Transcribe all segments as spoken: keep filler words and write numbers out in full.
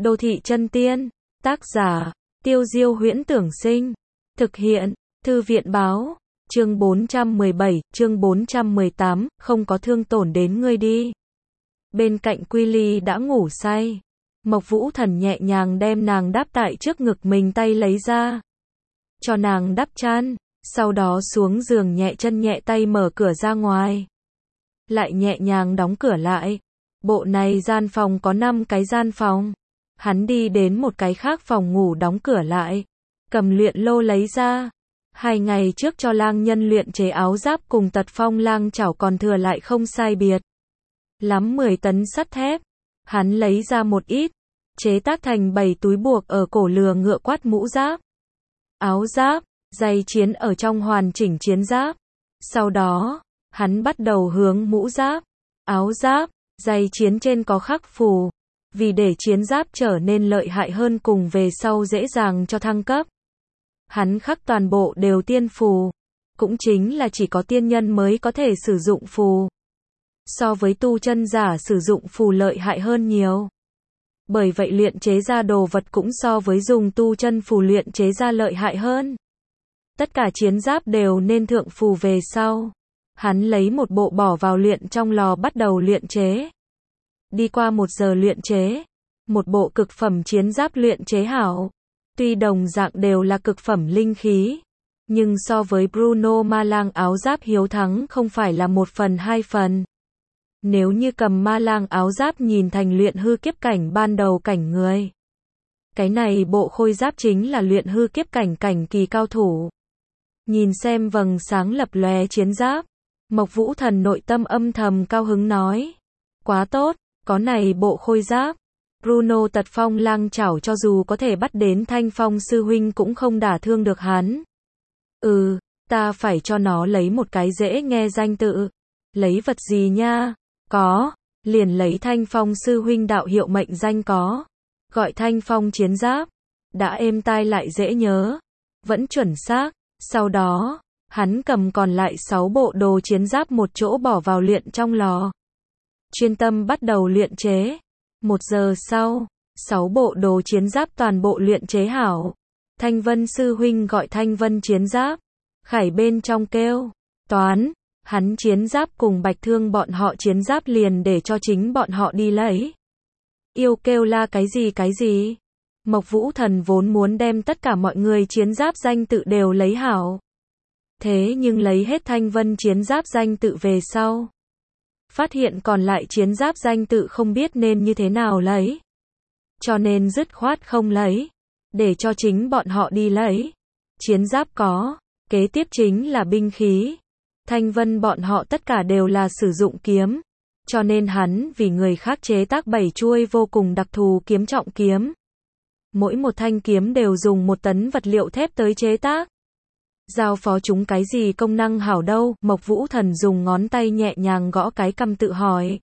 Đô thị chân tiên, tác giả, Tiêu Diêu Huyễn Tưởng Sinh, thực hiện, Thư viện Báo, chương bốn trăm mười bảy, chương bốn trăm mười tám, không có thương tổn đến ngươi đi. Bên cạnh Quy Ly đã ngủ say. Mộc Vũ Thần nhẹ nhàng đem nàng đáp tại trước ngực mình, tay lấy ra, cho nàng đắp chăn, sau đó xuống giường nhẹ chân nhẹ tay mở cửa ra ngoài, lại nhẹ nhàng đóng cửa lại. Bộ này gian phòng có năm cái gian phòng. Hắn đi đến một cái khác phòng ngủ đóng cửa lại, cầm luyện lô lấy ra. Hai ngày trước cho lang nhân luyện chế áo giáp cùng Tật Phong lang chảo còn thừa lại không sai biệt lắm mười tấn sắt thép. Hắn lấy ra một ít, chế tác thành bảy túi buộc ở cổ lừa ngựa quát mũ giáp, áo giáp, giày chiến ở trong hoàn chỉnh chiến giáp. Sau đó, hắn bắt đầu hướng mũ giáp, áo giáp, giày chiến trên có khắc phù, vì để chiến giáp trở nên lợi hại hơn cùng về sau dễ dàng cho thăng cấp. Hắn khắc toàn bộ đều tiên phù, cũng chính là chỉ có tiên nhân mới có thể sử dụng phù. So với tu chân giả sử dụng phù lợi hại hơn nhiều. Bởi vậy luyện chế ra đồ vật cũng so với dùng tu chân phù luyện chế ra lợi hại hơn. Tất cả chiến giáp đều nên thượng phù về sau. Hắn lấy một bộ bỏ vào luyện trong lò bắt đầu luyện chế. Đi qua một giờ luyện chế, một bộ cực phẩm chiến giáp luyện chế hảo. Tuy đồng dạng đều là cực phẩm linh khí, nhưng so với Bruno Ma Lang áo giáp hiếu thắng không phải là một phần hai phần. Nếu như cầm Ma Lang áo giáp nhìn thành luyện hư kiếp cảnh ban đầu cảnh người, cái này bộ khôi giáp chính là luyện hư kiếp cảnh cảnh kỳ cao thủ. Nhìn xem vầng sáng lập lòe chiến giáp, Mộc Vũ Thần nội tâm âm thầm cao hứng nói, quá tốt, có này bộ khôi giáp, Bruno Tật Phong lang chảo cho dù có thể bắt đến Thanh Phong sư huynh cũng không đả thương được hắn. Ừ, ta phải cho nó lấy một cái dễ nghe danh tự. Lấy vật gì nha? Có, liền lấy Thanh Phong sư huynh đạo hiệu mệnh danh có. Gọi Thanh Phong chiến giáp. Đã êm tai lại dễ nhớ. Vẫn chuẩn xác. Sau đó, hắn cầm còn lại sáu bộ đồ chiến giáp một chỗ bỏ vào luyện trong lò. Chuyên tâm bắt đầu luyện chế. Một giờ sau, sáu bộ đồ chiến giáp toàn bộ luyện chế hảo. Thanh Vân sư huynh gọi Thanh Vân chiến giáp. Khải bên trong kêu, toán, hắn chiến giáp cùng Bạch Thương bọn họ chiến giáp liền để cho chính bọn họ đi lấy. Yêu kêu la cái gì cái gì. Mộc Vũ Thần vốn muốn đem tất cả mọi người chiến giáp danh tự đều lấy hảo. Thế nhưng lấy hết Thanh Vân chiến giáp danh tự về sau, phát hiện còn lại chiến giáp danh tự không biết nên như thế nào lấy. Cho nên dứt khoát không lấy, để cho chính bọn họ đi lấy. Chiến giáp có, kế tiếp chính là binh khí. Thanh Vân bọn họ tất cả đều là sử dụng kiếm, cho nên hắn vì người khác chế tác bảy chuôi vô cùng đặc thù kiếm trọng kiếm. Mỗi một thanh kiếm đều dùng một tấn vật liệu thép tới chế tác. Giao phó chúng cái gì công năng hảo đâu? Mộc Vũ Thần dùng ngón tay nhẹ nhàng gõ cái cằm tự hỏi.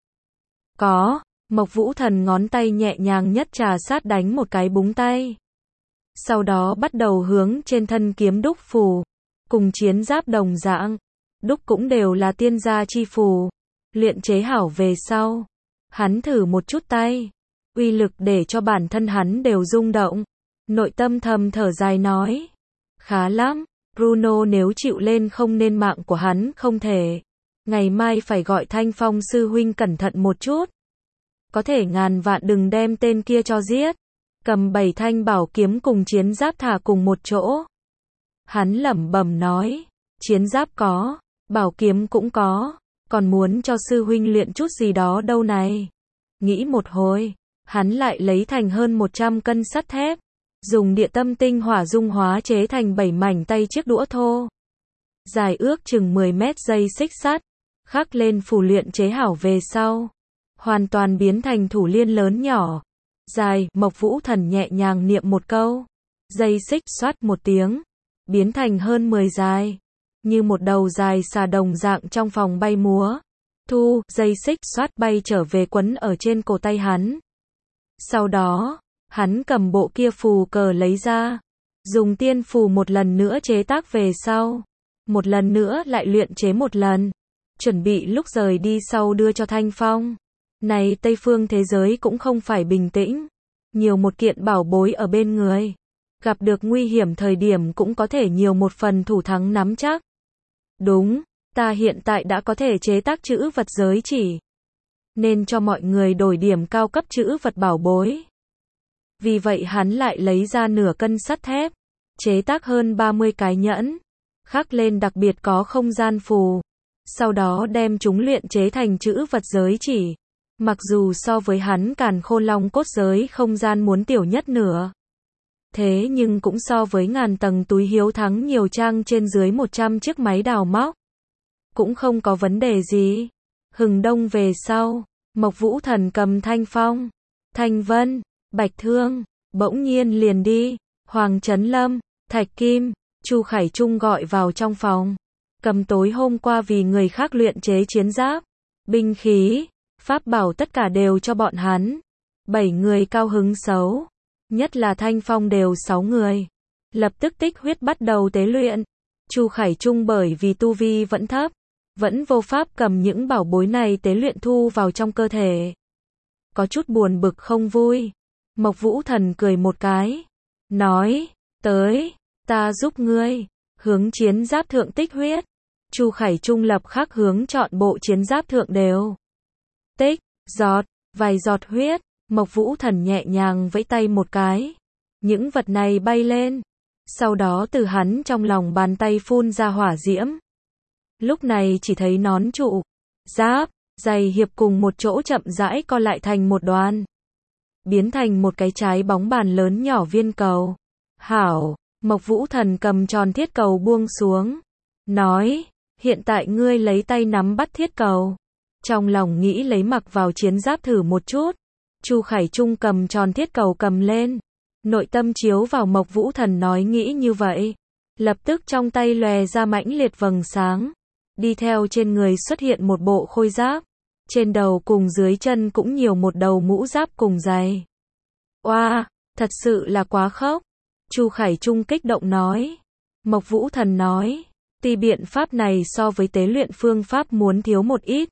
Có, Mộc Vũ Thần ngón tay nhẹ nhàng nhất trà sát đánh một cái búng tay. Sau đó bắt đầu hướng trên thân kiếm đúc phù, cùng chiến giáp đồng dạng, đúc cũng đều là tiên gia chi phù. Luyện chế hảo về sau, hắn thử một chút tay, uy lực để cho bản thân hắn đều rung động. Nội tâm thầm thở dài nói, khá lắm. Bruno nếu chịu lên không nên mạng của hắn không thể. Ngày mai phải gọi Thanh Phong sư huynh cẩn thận một chút. Có thể ngàn vạn đừng đem tên kia cho giết. Cầm bảy thanh bảo kiếm cùng chiến giáp thả cùng một chỗ. Hắn lẩm bẩm nói, chiến giáp có, bảo kiếm cũng có, còn muốn cho sư huynh luyện chút gì đó đâu này. Nghĩ một hồi, hắn lại lấy thành hơn một trăm cân sắt thép. Dùng địa tâm tinh hỏa dung hóa chế thành bảy mảnh tay chiếc đũa thô. Dài ước chừng mười mét dây xích sắt, khắc lên phù luyện chế hảo về sau. Hoàn toàn biến thành thủ liên lớn nhỏ. Dài, Mộc Vũ Thần nhẹ nhàng niệm một câu. Dây xích xoát một tiếng. Biến thành hơn mười dài. Như một đầu dài xà đồng dạng trong phòng bay múa. Thu, dây xích xoát bay trở về quấn ở trên cổ tay hắn. Sau đó, hắn cầm bộ kia phù cờ lấy ra, dùng tiên phù một lần nữa chế tác về sau, một lần nữa lại luyện chế một lần, chuẩn bị lúc rời đi sau đưa cho Thanh Phong. Này Tây phương thế giới cũng không phải bình tĩnh, nhiều một kiện bảo bối ở bên người. Gặp được nguy hiểm thời điểm cũng có thể nhiều một phần thủ thắng nắm chắc. Đúng, ta hiện tại đã có thể chế tác chữ vật giới chỉ. Nên cho mọi người đổi điểm cao cấp chữ vật bảo bối. Vì vậy hắn lại lấy ra nửa cân sắt thép, chế tác hơn ba mươi cái nhẫn, khắc lên đặc biệt có không gian phù. Sau đó đem chúng luyện chế thành chữ vật giới chỉ. Mặc dù so với hắn Càn Khôn Long cốt giới không gian muốn tiểu nhất nửa. Thế nhưng cũng so với ngàn tầng túi hiếu thắng nhiều trang trên dưới một trăm chiếc máy đào móc. Cũng không có vấn đề gì. Hừng đông về sau, Mộc Vũ Thần cầm Thanh Phong, Thanh Vân, Bạch Thương, bỗng nhiên liền đi. Hoàng Chấn Lâm, Thạch Kim, Chu Khải Trung gọi vào trong phòng. Cầm tối hôm qua vì người khác luyện chế chiến giáp, binh khí, pháp bảo tất cả đều cho bọn hắn. Bảy người cao hứng xấu. Nhất là Thanh Phong đều sáu người. Lập tức tích huyết bắt đầu tế luyện. Chu Khải Trung bởi vì tu vi vẫn thấp, vẫn vô pháp cầm những bảo bối này tế luyện thu vào trong cơ thể. Có chút buồn bực không vui. Mộc Vũ Thần cười một cái. Nói, tới, ta giúp ngươi. Hướng chiến giáp thượng tích huyết. Chu Khải Trung lập khắc hướng chọn bộ chiến giáp thượng đều. Tích, giọt, vài giọt huyết. Mộc Vũ Thần nhẹ nhàng vẫy tay một cái. Những vật này bay lên. Sau đó từ hắn trong lòng bàn tay phun ra hỏa diễm. Lúc này chỉ thấy nón trụ, giáp, giày hiệp cùng một chỗ chậm rãi co lại thành một đoàn. Biến thành một cái trái bóng bàn lớn nhỏ viên cầu. Hảo, Mộc Vũ Thần cầm tròn thiết cầu buông xuống. Nói, hiện tại ngươi lấy tay nắm bắt thiết cầu. Trong lòng nghĩ lấy mặc vào chiến giáp thử một chút. Chu Khải Trung cầm tròn thiết cầu cầm lên. Nội tâm chiếu vào Mộc Vũ Thần nói nghĩ như vậy. Lập tức trong tay lòe ra mãnh liệt vầng sáng. Đi theo trên người xuất hiện một bộ khôi giáp. Trên đầu cùng dưới chân cũng nhiều một đầu mũ giáp cùng giày. Oa, wow, thật sự là quá khốc. Chu Khải Trung kích động nói. Mộc Vũ Thần nói. Tuy biện pháp này so với tế luyện phương pháp muốn thiếu một ít.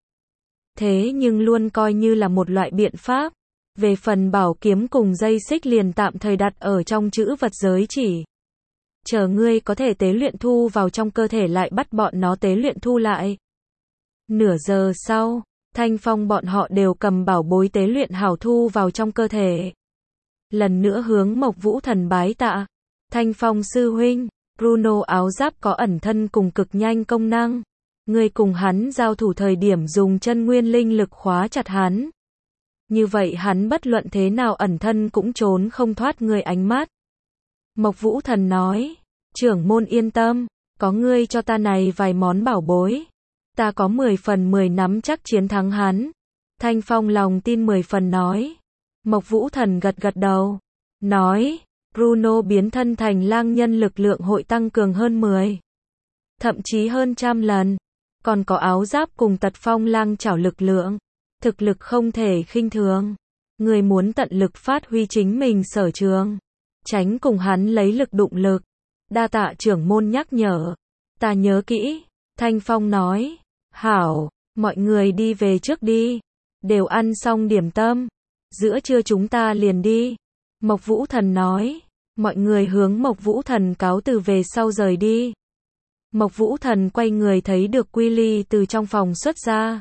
Thế nhưng luôn coi như là một loại biện pháp. Về phần bảo kiếm cùng dây xích liền tạm thời đặt ở trong chữ vật giới chỉ. Chờ ngươi có thể tế luyện thu vào trong cơ thể lại bắt bọn nó tế luyện thu lại. Nửa giờ sau, Thanh Phong bọn họ đều cầm bảo bối tế luyện hảo thu vào trong cơ thể. Lần nữa hướng Mộc Vũ Thần bái tạ. Thanh Phong sư huynh, Bruno áo giáp có ẩn thân cùng cực nhanh công năng. Ngươi cùng hắn giao thủ thời điểm dùng chân nguyên linh lực khóa chặt hắn. Như vậy hắn bất luận thế nào ẩn thân cũng trốn không thoát ngươi ánh mắt. Mộc Vũ Thần nói, trưởng môn yên tâm, có ngươi cho ta này vài món bảo bối. Ta có mười phần mười nắm chắc chiến thắng hắn. Thanh Phong lòng tin mười phần nói. Mộc Vũ Thần gật gật đầu. Nói, Bruno biến thân thành lang nhân lực lượng hội tăng cường hơn mười. Thậm chí hơn trăm lần. Còn có áo giáp cùng tật phong lang chảo lực lượng. Thực lực không thể khinh thường. Người muốn tận lực phát huy chính mình sở trường. Tránh cùng hắn lấy lực đụng lực. Đa tạ trưởng môn nhắc nhở. Ta nhớ kỹ. Thanh Phong nói. Hảo, mọi người đi về trước đi. Đều ăn xong điểm tâm. Giữa trưa chúng ta liền đi. Mộc Vũ Thần nói. Mọi người hướng Mộc Vũ Thần cáo từ về sau rời đi. Mộc Vũ Thần quay người thấy được Quy Ly từ trong phòng xuất ra.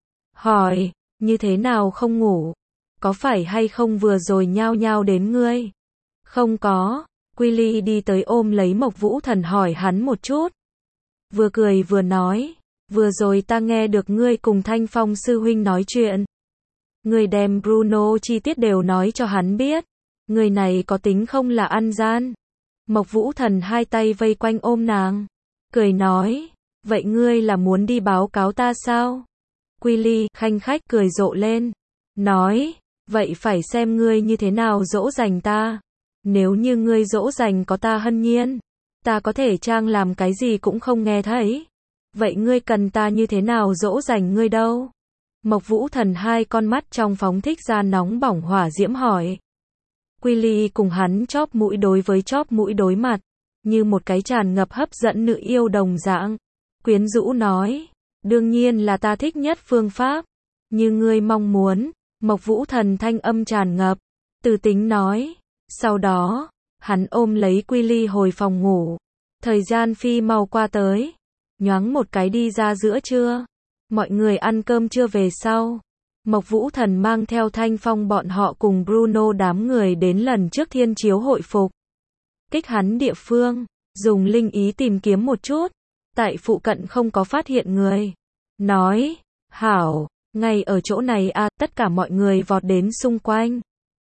Hỏi, như thế nào không ngủ? Có phải hay không vừa rồi nhao nhao đến ngươi? Không có. Quy Ly đi tới ôm lấy Mộc Vũ Thần hỏi hắn một chút. Vừa cười vừa nói. Vừa rồi ta nghe được ngươi cùng Thanh Phong sư huynh nói chuyện. Ngươi đem Bruno chi tiết đều nói cho hắn biết. Người này có tính không là ăn gian. Mộc Vũ Thần hai tay vây quanh ôm nàng. Cười nói. Vậy ngươi là muốn đi báo cáo ta sao? Quy Ly khanh khách cười rộ lên. Nói. Vậy phải xem ngươi như thế nào dỗ dành ta. Nếu như ngươi dỗ dành có ta hân nhiên. Ta có thể trang làm cái gì cũng không nghe thấy. Vậy ngươi cần ta như thế nào dỗ dành ngươi đâu? Mộc Vũ Thần hai con mắt trong phóng thích ra nóng bỏng hỏa diễm hỏi. Quy Ly cùng hắn chóp mũi đối với chóp mũi đối mặt. Như một cái tràn ngập hấp dẫn nữ yêu đồng dạng. Quyến rũ nói. Đương nhiên là ta thích nhất phương pháp. Như ngươi mong muốn. Mộc Vũ Thần thanh âm tràn ngập. Từ Tính nói. Sau đó, hắn ôm lấy Quy Ly hồi phòng ngủ. Thời gian phi mau qua tới. Nhoáng một cái đi ra giữa trưa. Mọi người ăn cơm trưa về sau. Mộc Vũ Thần mang theo Thanh Phong bọn họ cùng Bruno đám người đến lần trước thiên chiếu hội phục. Kích hắn địa phương, dùng linh ý tìm kiếm một chút. Tại phụ cận không có phát hiện người. Nói, hảo, ngay ở chỗ này à, tất cả mọi người vọt đến xung quanh.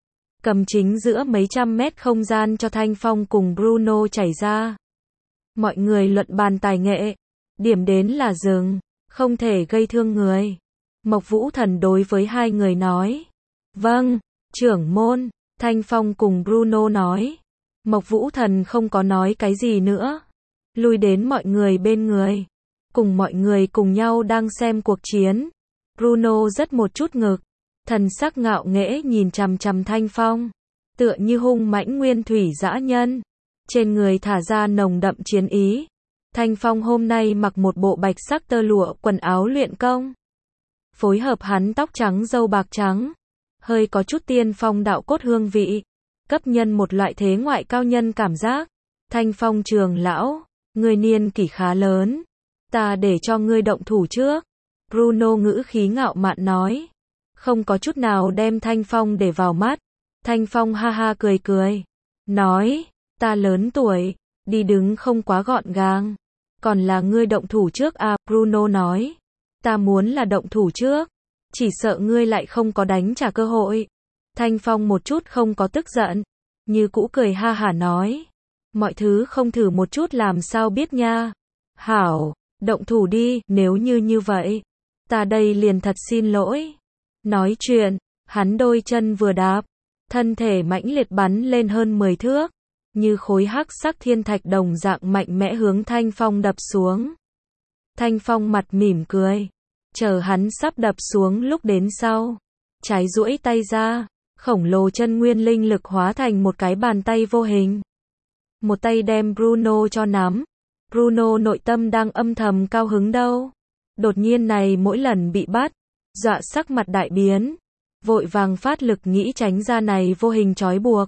Cầm chính giữa mấy trăm mét không gian cho Thanh Phong cùng Bruno chảy ra. Mọi người luận bàn tài nghệ. Điểm đến là dừng, không thể gây thương người. Mộc Vũ Thần đối với hai người nói. Vâng, trưởng môn, Thanh Phong cùng Bruno nói. Mộc Vũ Thần không có nói cái gì nữa. Lui đến mọi người bên người. Cùng mọi người cùng nhau đang xem cuộc chiến. Bruno rất một chút ngực. Thần sắc ngạo nghễ nhìn chằm chằm Thanh Phong. Tựa như hung mãnh nguyên thủy dã nhân. Trên người thả ra nồng đậm chiến ý. Thanh Phong hôm nay mặc một bộ bạch sắc tơ lụa quần áo luyện công. Phối hợp hắn tóc trắng râu bạc trắng. Hơi có chút tiên phong đạo cốt hương vị. Cấp nhân một loại thế ngoại cao nhân cảm giác. Thanh Phong trường lão, người niên kỷ khá lớn. Ta để cho ngươi động thủ trước. Bruno ngữ khí ngạo mạn nói. Không có chút nào đem Thanh Phong để vào mắt. Thanh Phong ha ha cười cười. Nói, ta lớn tuổi, đi đứng không quá gọn gàng. Còn là ngươi động thủ trước à, Bruno nói. Ta muốn là động thủ trước. Chỉ sợ ngươi lại không có đánh trả cơ hội. Thanh Phong một chút không có tức giận. Như cũ cười ha hả nói. Mọi thứ không thử một chút làm sao biết nha. Hảo, động thủ đi, nếu như như vậy. Ta đây liền thật xin lỗi. Nói chuyện, hắn đôi chân vừa đạp. Thân thể mãnh liệt bắn lên hơn mười thước. Như khối hắc sắc thiên thạch đồng dạng mạnh mẽ hướng Thanh Phong đập xuống. Thanh Phong mặt mỉm cười. Chờ hắn sắp đập xuống lúc đến sau. Trái duỗi tay ra. Khổng lồ chân nguyên linh lực hóa thành một cái bàn tay vô hình. Một tay đem Bruno cho nắm. Bruno nội tâm đang âm thầm cao hứng đâu. Đột nhiên này mỗi lần bị bắt. Dọa sắc mặt đại biến. Vội vàng phát lực nghĩ tránh ra này vô hình trói buộc.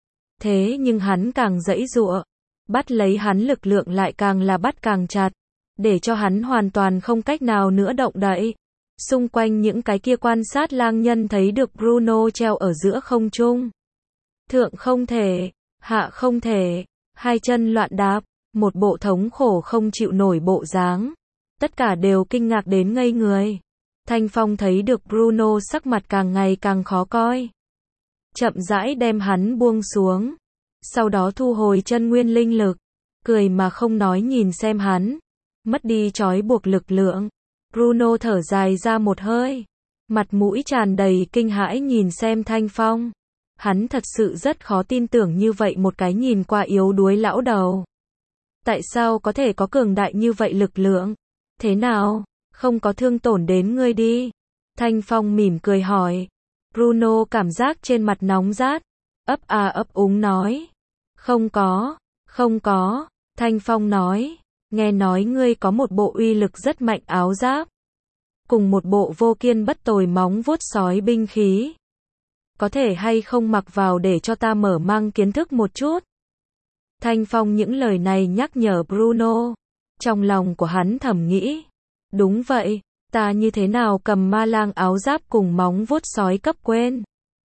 Thế nhưng hắn càng giãy giụa. Bắt lấy hắn lực lượng lại càng là bắt càng chặt. Để cho hắn hoàn toàn không cách nào nữa động đậy. Xung quanh những cái kia quan sát lang nhân thấy được Bruno treo ở giữa không trung. Thượng không thể, hạ không thể, hai chân loạn đạp, một bộ thống khổ không chịu nổi bộ dáng. Tất cả đều kinh ngạc đến ngây người. Thanh Phong thấy được Bruno sắc mặt càng ngày càng khó coi. Chậm rãi đem hắn buông xuống. Sau đó thu hồi chân nguyên linh lực. Cười mà không nói nhìn xem hắn. Mất đi trói buộc lực lượng. Bruno thở dài ra một hơi. Mặt mũi tràn đầy kinh hãi nhìn xem Thanh Phong. Hắn thật sự rất khó tin tưởng như vậy một cái nhìn qua yếu đuối lão đầu. Tại sao có thể có cường đại như vậy lực lượng? Thế nào? Không có thương tổn đến ngươi đi. Thanh Phong mỉm cười hỏi. Bruno cảm giác trên mặt nóng rát. Ấp à ấp úng nói. Không có, không có. Thanh Phong nói. Nghe nói ngươi có một bộ uy lực rất mạnh áo giáp. Cùng một bộ vô kiên bất tồi móng vuốt sói binh khí. Có thể hay không mặc vào để cho ta mở mang kiến thức một chút. Thanh Phong những lời này nhắc nhở Bruno. Trong lòng của hắn thầm nghĩ. Đúng vậy, ta như thế nào cầm ma lang áo giáp cùng móng vuốt sói cấp quên.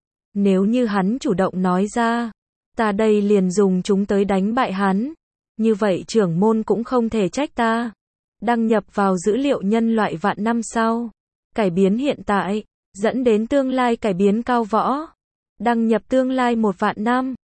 Nếu như hắn chủ động nói ra. Ta đây liền dùng chúng tới đánh bại hắn. Như vậy trưởng môn cũng không thể trách ta. Đăng nhập vào dữ liệu nhân loại vạn năm sau. Cải biến hiện tại, dẫn đến tương lai cải biến cao võ. Đăng nhập tương lai một vạn năm.